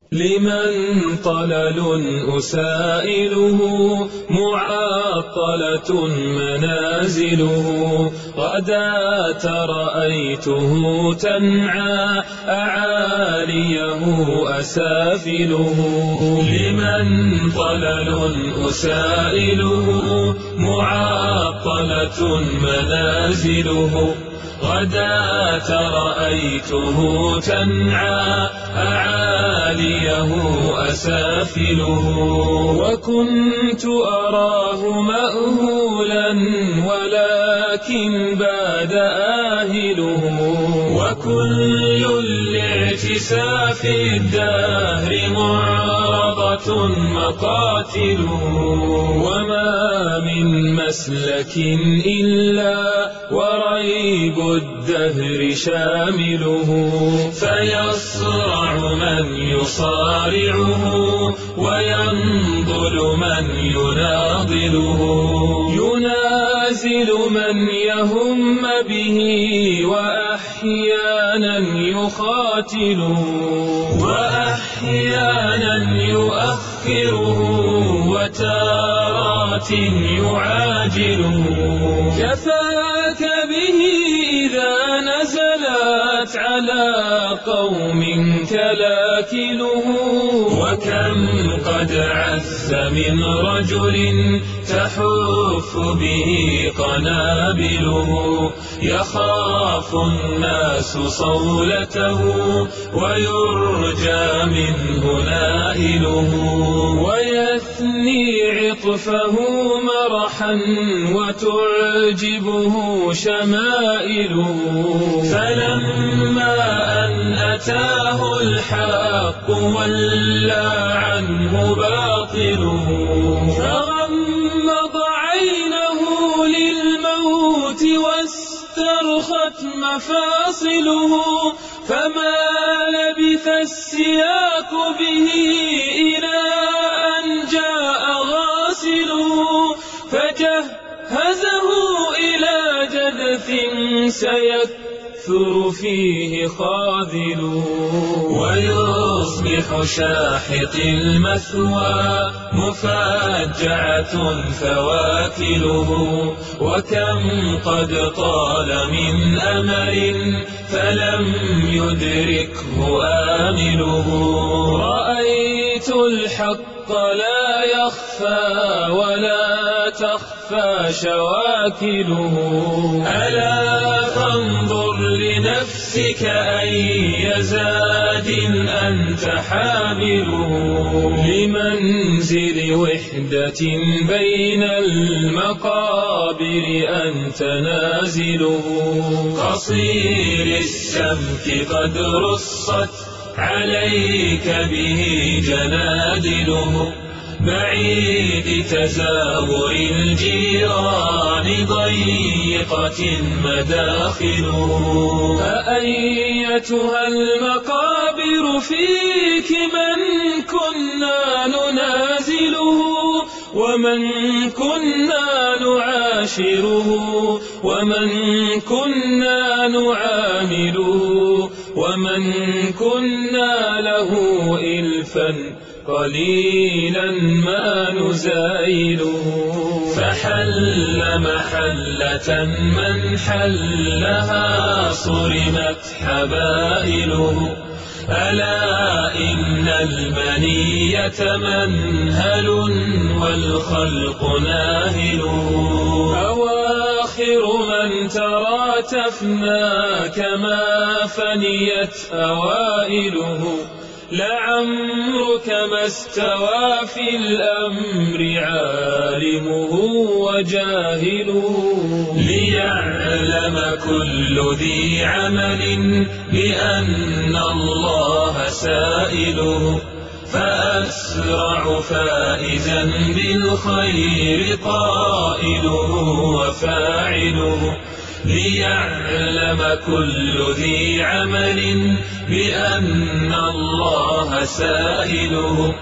لمن طلل أسائله معطلة منازله غداة رأيته تنعى أعاليه أسافله لمن طلل أسائله معطلة منازله غداة رأيته تنعى أعاليه أسافله وكنت أراه مأهولا ولكن باد آهله وكل الاعتساف الدهر معرضة مقاتله وما من مسلك إلا وريب الدهر شامله فيصرع من يصارعه وينضل من يناضله ينازل من يهم به وأحيانا يخاتله وأحيانا يؤخره وتارات يعاجله كفاك به إذا نزلت على قوم كلاكله وكم قد عز من رجل تحف به قنابله يخاف الناس صولته ويرجى منه نائله ويثني عطفه مرحا وتعجبه شمائله فلما أن أتاه الحق ولى عنه باطله فغمض عينه للموت واسترخت مفاصله فما لبث السياق به إلى أن جاء غاسله فجهزه إلى جدث سيكثر فيه خاذله ويصبح شاحط المثوى مفاجعة فواكله وكم قد طال من أمل فلم يدركه آمله رأيت الحق لا يخفى ولا تخفى شواكله ألا فانظر لنفسك أي زاد أنت حامله لمنزل وحدة بين المقابر أنت نازله قصير السمت قد رصت عليك به جنادله بعيد تزاور الجيران ضيقة مداخله فأيتها المقابر فيك من كنا ننازله ومن كنا نعاشره ومن كنا نعامله ومن كنا له إلفا قليلا ما نزايله فحل محلة من حلها صرمت حبائله ألا إن المنية منهل والخلق ناهله أواخر من ترى تفنى كما فنيت أوائله لعمرك ما استوى في الأمر عالمه وجاهله ليعلم كل ذي عمل بأن الله سائله فأسرع فائزا بالخير قائله وفاعله ليعلم كل ذي عمل بأن الله سائله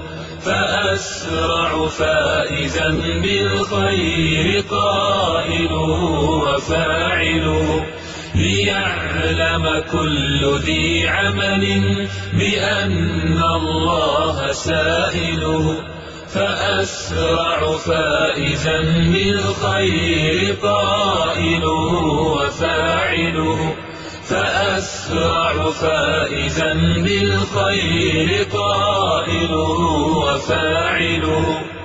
فأسرع فائزا بالخير قائله وفاعله ليعلم كل ذي عمل بأن الله سائله. فأسرع فائزا بالخير قائله وفاعله، فأسرع فائزا بالخير قائله وفاعله.